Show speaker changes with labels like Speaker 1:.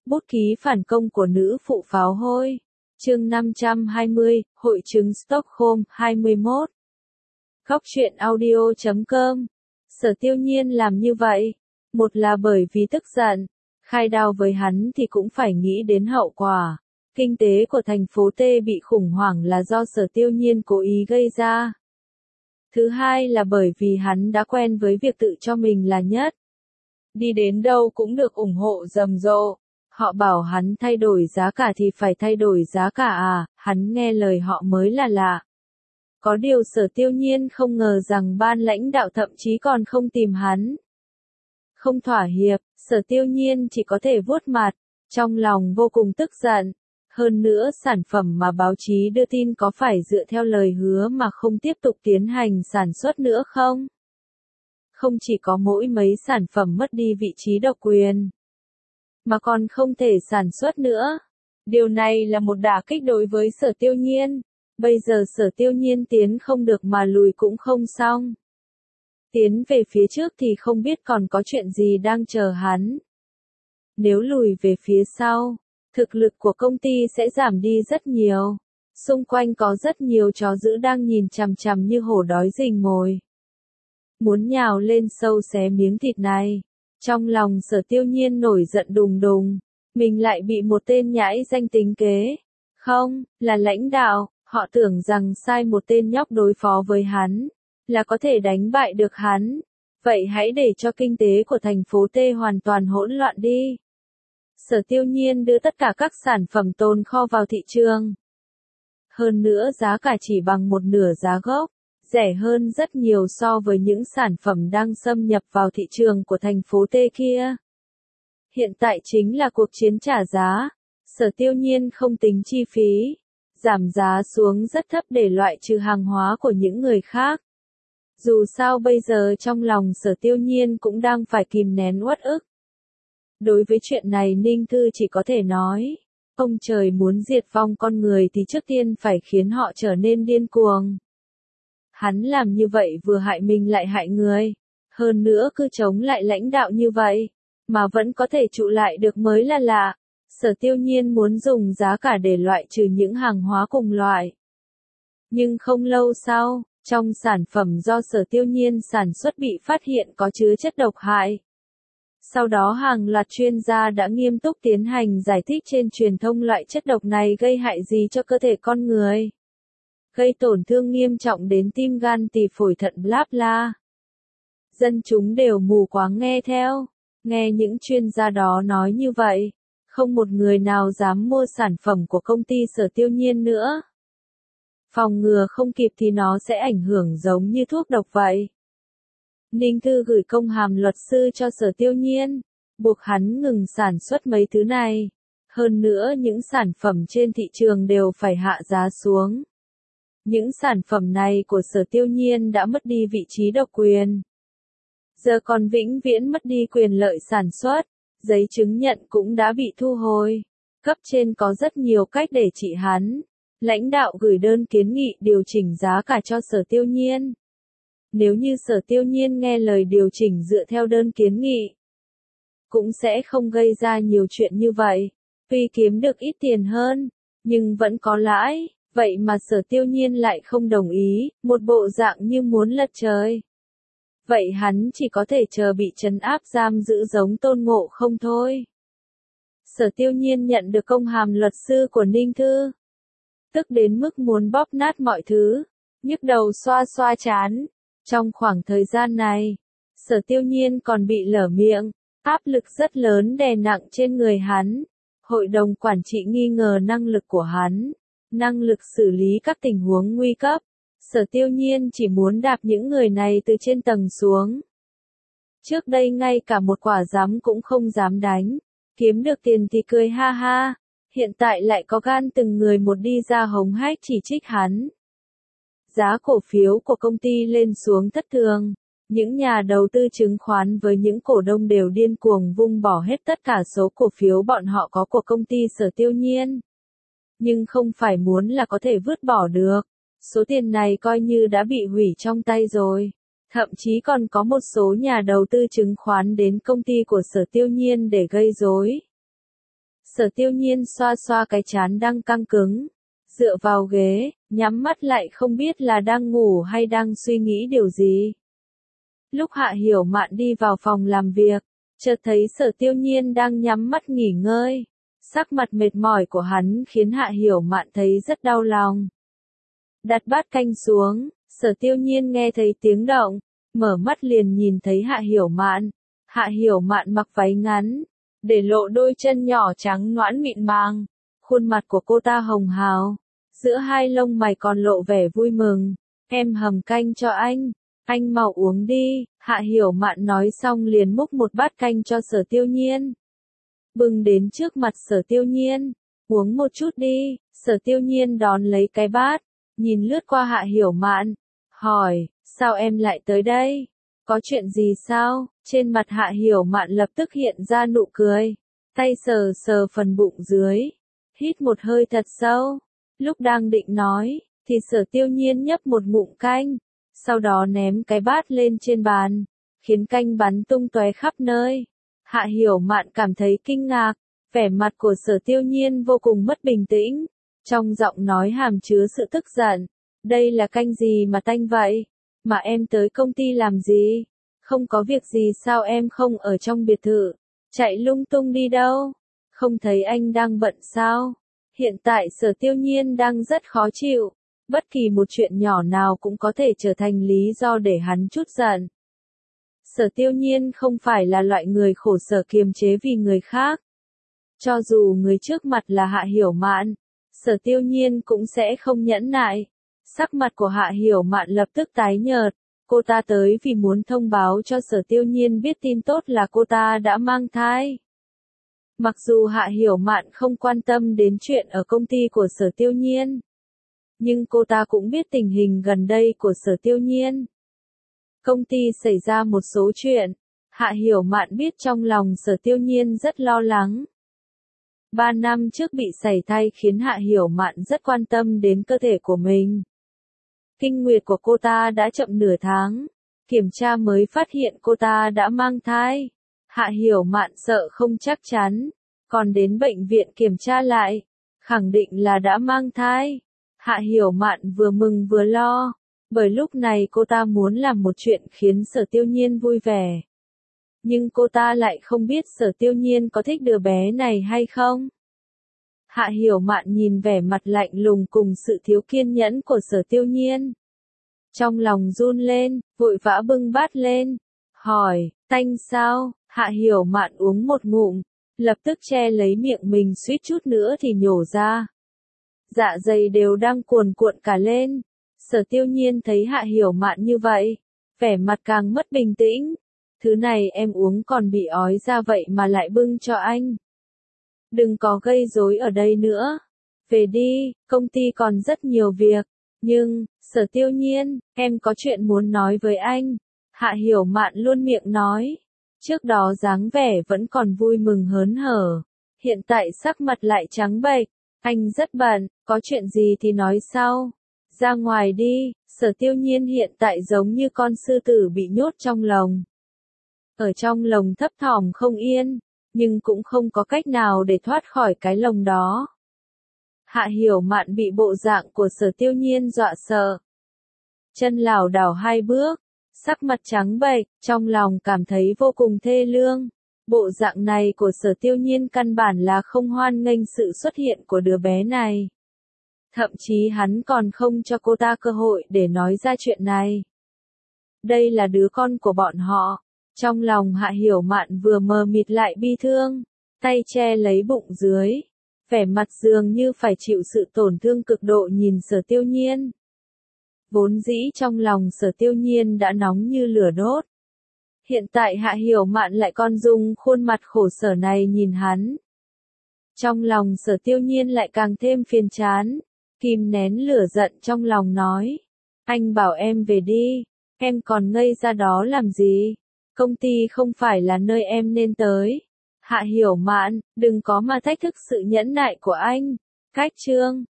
Speaker 1: Bút ký phản công của nữ phụ pháo hôi. Chương 520, Hội chứng Stockholm 21. Góc truyện audio.com. Sở Tiêu Nhiên làm như vậy, một là bởi vì tức giận, khai đao với hắn thì cũng phải nghĩ đến hậu quả. Kinh tế của thành phố T bị khủng hoảng là do Sở Tiêu Nhiên cố ý gây ra. Thứ hai là bởi vì hắn đã quen với việc tự cho mình là nhất. Đi đến đâu cũng được ủng hộ rầm rộ. Họ bảo hắn thay đổi giá cả thì phải thay đổi giá cả à, hắn nghe lời họ mới là lạ. Có điều Sở Tiêu Nhiên không ngờ rằng ban lãnh đạo thậm chí còn không tìm hắn. Không thỏa hiệp, Sở Tiêu Nhiên chỉ có thể vuốt mặt, trong lòng vô cùng tức giận. Hơn nữa sản phẩm mà báo chí đưa tin có phải dựa theo lời hứa mà không tiếp tục tiến hành sản xuất nữa không? Không chỉ có mỗi mấy sản phẩm mất đi vị trí độc quyền, mà còn không thể sản xuất nữa. Điều này là một đả kích đối với Sở Tiêu Nhiên. Bây giờ Sở Tiêu Nhiên tiến không được mà lùi cũng không xong. Tiến về phía trước thì không biết còn có chuyện gì đang chờ hắn. Nếu lùi về phía sau, thực lực của công ty sẽ giảm đi rất nhiều. Xung quanh có rất nhiều chó dữ đang nhìn chằm chằm như hổ đói rình mồi. Muốn nhào lên sâu xé miếng thịt này. Trong lòng Sở Tiêu Nhiên nổi giận đùng đùng. Mình lại bị một tên nhãi danh tính kế. Không, là lãnh đạo, họ tưởng rằng sai một tên nhóc đối phó với hắn, là có thể đánh bại được hắn. Vậy hãy để cho kinh tế của thành phố T hoàn toàn hỗn loạn đi. Sở Tiêu Nhiên đưa tất cả các sản phẩm tồn kho vào thị trường. Hơn nữa giá cả chỉ bằng một nửa giá gốc, rẻ hơn rất nhiều so với những sản phẩm đang xâm nhập vào thị trường của thành phố T kia. Hiện tại chính là cuộc chiến trả giá. Sở Tiêu Nhiên không tính chi phí, giảm giá xuống rất thấp để loại trừ hàng hóa của những người khác. Dù sao bây giờ trong lòng Sở Tiêu Nhiên cũng đang phải kìm nén uất ức. Đối với chuyện này Ninh Thư chỉ có thể nói, ông trời muốn diệt vong con người thì trước tiên phải khiến họ trở nên điên cuồng. Hắn làm như vậy vừa hại mình lại hại người, hơn nữa cứ chống lại lãnh đạo như vậy, mà vẫn có thể trụ lại được mới là lạ. Sở Tiêu Nhiên muốn dùng giá cả để loại trừ những hàng hóa cùng loại. Nhưng không lâu sau, trong sản phẩm do Sở Tiêu Nhiên sản xuất bị phát hiện có chứa chất độc hại. Sau đó hàng loạt chuyên gia đã nghiêm túc tiến hành giải thích trên truyền thông loại chất độc này gây hại gì cho cơ thể con người. Gây tổn thương nghiêm trọng đến tim gan tỳ phổi thận bla bla. Dân chúng đều mù quáng nghe theo. Nghe những chuyên gia đó nói như vậy, không một người nào dám mua sản phẩm của công ty Sở Tiêu Nhiên nữa. Phòng ngừa không kịp thì nó sẽ ảnh hưởng giống như thuốc độc vậy. Ninh Thư gửi công hàm luật sư cho Sở Tiêu Nhiên, buộc hắn ngừng sản xuất mấy thứ này. Hơn nữa những sản phẩm trên thị trường đều phải hạ giá xuống. Những sản phẩm này của Sở Tiêu Nhiên đã mất đi vị trí độc quyền. Giờ còn vĩnh viễn mất đi quyền lợi sản xuất, giấy chứng nhận cũng đã bị thu hồi. Cấp trên có rất nhiều cách để trị hắn. Lãnh đạo gửi đơn kiến nghị điều chỉnh giá cả cho Sở Tiêu Nhiên. Nếu như Sở Tiêu Nhiên nghe lời điều chỉnh dựa theo đơn kiến nghị, cũng sẽ không gây ra nhiều chuyện như vậy. Tuy kiếm được ít tiền hơn, nhưng vẫn có lãi. Vậy mà Sở Tiêu Nhiên lại không đồng ý, một bộ dạng như muốn lật trời. Vậy hắn chỉ có thể chờ bị trấn áp giam giữ giống Tôn Ngộ Không thôi. Sở Tiêu Nhiên nhận được công hàm luật sư của Ninh Thư, tức đến mức muốn bóp nát mọi thứ, nhức đầu xoa xoa trán. Trong khoảng thời gian này, Sở Tiêu Nhiên còn bị lở miệng, áp lực rất lớn đè nặng trên người hắn. Hội đồng quản trị nghi ngờ năng lực của hắn, năng lực xử lý các tình huống nguy cấp. Sở Tiêu Nhiên chỉ muốn đạp những người này từ trên tầng xuống. Trước đây ngay cả một quả giám cũng không dám đánh, kiếm được tiền thì cười ha ha, hiện tại lại có gan từng người một đi ra hống hách chỉ trích hắn. Giá cổ phiếu của công ty lên xuống thất thường, những nhà đầu tư chứng khoán với những cổ đông đều điên cuồng vung bỏ hết tất cả số cổ phiếu bọn họ có của công ty Sở Tiêu Nhiên. Nhưng không phải muốn là có thể vứt bỏ được. Số tiền này coi như đã bị hủy trong tay rồi. Thậm chí còn có một số nhà đầu tư chứng khoán đến công ty của Sở Tiêu Nhiên để gây rối. Sở Tiêu Nhiên xoa xoa cái trán đang căng cứng, dựa vào ghế, nhắm mắt lại không biết là đang ngủ hay đang suy nghĩ điều gì. Lúc Hạ Hiểu Mạn đi vào phòng làm việc, chợt thấy Sở Tiêu Nhiên đang nhắm mắt nghỉ ngơi. Sắc mặt mệt mỏi của hắn khiến Hạ Hiểu Mạn thấy rất đau lòng. Đặt bát canh xuống, Sở Tiêu Nhiên nghe thấy tiếng động, mở mắt liền nhìn thấy Hạ Hiểu Mạn. Hạ Hiểu Mạn mặc váy ngắn, để lộ đôi chân nhỏ trắng nõn mịn màng. Khuôn mặt của cô ta hồng hào, giữa hai lông mày còn lộ vẻ vui mừng. Em hầm canh cho anh mau uống đi. Hạ Hiểu Mạn nói xong liền múc một bát canh cho Sở Tiêu Nhiên. Bưng đến trước mặt Sở Tiêu Nhiên, uống một chút đi. Sở Tiêu Nhiên đón lấy cái bát, nhìn lướt qua Hạ Hiểu Mạn, hỏi, sao em lại tới đây? Có chuyện gì sao? Trên mặt Hạ Hiểu Mạn lập tức hiện ra nụ cười, tay sờ sờ phần bụng dưới, hít một hơi thật sâu. Lúc đang định nói, thì Sở Tiêu Nhiên nhấp một ngụm canh, sau đó ném cái bát lên trên bàn, khiến canh bắn tung tóe khắp nơi. Hạ Hiểu Mạn cảm thấy kinh ngạc, vẻ mặt của Sở Tiêu Nhiên vô cùng mất bình tĩnh, trong giọng nói hàm chứa sự tức giận. Đây là canh gì mà tanh vậy? Mà em tới công ty làm gì? Không có việc gì sao em không ở trong biệt thự? Chạy lung tung đi đâu? Không thấy anh đang bận sao? Hiện tại Sở Tiêu Nhiên đang rất khó chịu. Bất kỳ một chuyện nhỏ nào cũng có thể trở thành lý do để hắn trút giận. Sở Tiêu Nhiên không phải là loại người khổ sở kiềm chế vì người khác. Cho dù người trước mặt là Hạ Hiểu Mạn, Sở Tiêu Nhiên cũng sẽ không nhẫn nại. Sắc mặt của Hạ Hiểu Mạn lập tức tái nhợt. Cô ta tới vì muốn thông báo cho Sở Tiêu Nhiên biết tin tốt là cô ta đã mang thai. Mặc dù Hạ Hiểu Mạn không quan tâm đến chuyện ở công ty của Sở Tiêu Nhiên, nhưng cô ta cũng biết tình hình gần đây của Sở Tiêu Nhiên. Công ty xảy ra một số chuyện, Hạ Hiểu Mạn biết trong lòng Sở Tiêu Nhiên rất lo lắng. 3 năm trước bị sảy thai khiến Hạ Hiểu Mạn rất quan tâm đến cơ thể của mình. Kinh nguyệt của cô ta đã chậm nửa tháng, kiểm tra mới phát hiện cô ta đã mang thai. Hạ Hiểu Mạn sợ không chắc chắn, còn đến bệnh viện kiểm tra lại, khẳng định là đã mang thai. Hạ Hiểu Mạn vừa mừng vừa lo, bởi lúc này cô ta muốn làm một chuyện khiến Sở Tiêu Nhiên vui vẻ. Nhưng cô ta lại không biết Sở Tiêu Nhiên có thích đứa bé này hay không. Hạ Hiểu Mạn nhìn vẻ mặt lạnh lùng cùng sự thiếu kiên nhẫn của Sở Tiêu Nhiên. Trong lòng run lên, vội vã bưng bát lên, hỏi, tanh sao? Hạ Hiểu Mạn uống một ngụm, lập tức che lấy miệng mình suýt chút nữa thì nhổ ra. Dạ dày đều đang cuồn cuộn cả lên. Sở Tiêu Nhiên thấy Hạ Hiểu Mạn như vậy, vẻ mặt càng mất bình tĩnh. Thứ này em uống còn bị ói ra vậy mà lại bưng cho anh. Đừng có gây rối ở đây nữa. Về đi, công ty còn rất nhiều việc. Nhưng, Sở Tiêu Nhiên, em có chuyện muốn nói với anh. Hạ Hiểu Mạn luôn miệng nói. Trước đó dáng vẻ vẫn còn vui mừng hớn hở. Hiện tại sắc mặt lại trắng bệch. Anh rất bận, có chuyện gì thì nói sau. Ra ngoài đi. Sở Tiêu Nhiên hiện tại giống như con sư tử bị nhốt trong lồng. Ở trong lồng thấp thỏm không yên, nhưng cũng không có cách nào để thoát khỏi cái lồng đó. Hạ Hiểu Mạn bị bộ dạng của Sở Tiêu Nhiên dọa sợ. Chân lảo đảo 2 bước, sắc mặt trắng bệch, trong lòng cảm thấy vô cùng thê lương. Bộ dạng này của Sở Tiêu Nhiên căn bản là không hoan nghênh sự xuất hiện của đứa bé này. Thậm chí hắn còn không cho cô ta cơ hội để nói ra chuyện này. Đây là đứa con của bọn họ. Trong lòng Hạ Hiểu Mạn vừa mờ mịt lại bi thương, tay che lấy bụng dưới, vẻ mặt dường như phải chịu sự tổn thương cực độ nhìn Sở Tiêu Nhiên. Vốn dĩ trong lòng Sở Tiêu Nhiên đã nóng như lửa đốt. Hiện tại Hạ Hiểu Mạn lại còn dùng khuôn mặt khổ sở này nhìn hắn. Trong lòng Sở Tiêu Nhiên lại càng thêm phiền chán, kìm nén lửa giận trong lòng nói. Anh bảo em về đi, em còn ngây ra đó làm gì? Công ty không phải là nơi em nên tới. Hạ Hiểu Mạn, đừng có mà thách thức sự nhẫn nại của anh. Cách chương